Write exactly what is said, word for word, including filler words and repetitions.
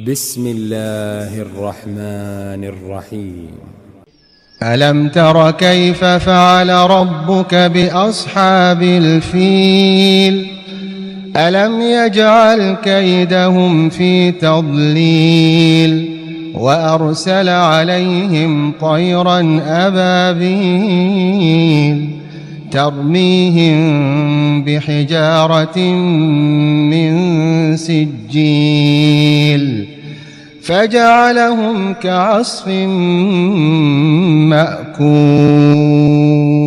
بسم الله الرحمن الرحيم. ألم تر كيف فعل ربك بأصحاب الفيل ألم يجعل كيدهم في تضليل وأرسل عليهم طيرا أبابيل ترميهم بحجارة من سجيل فجعلهم كعصف مأكول.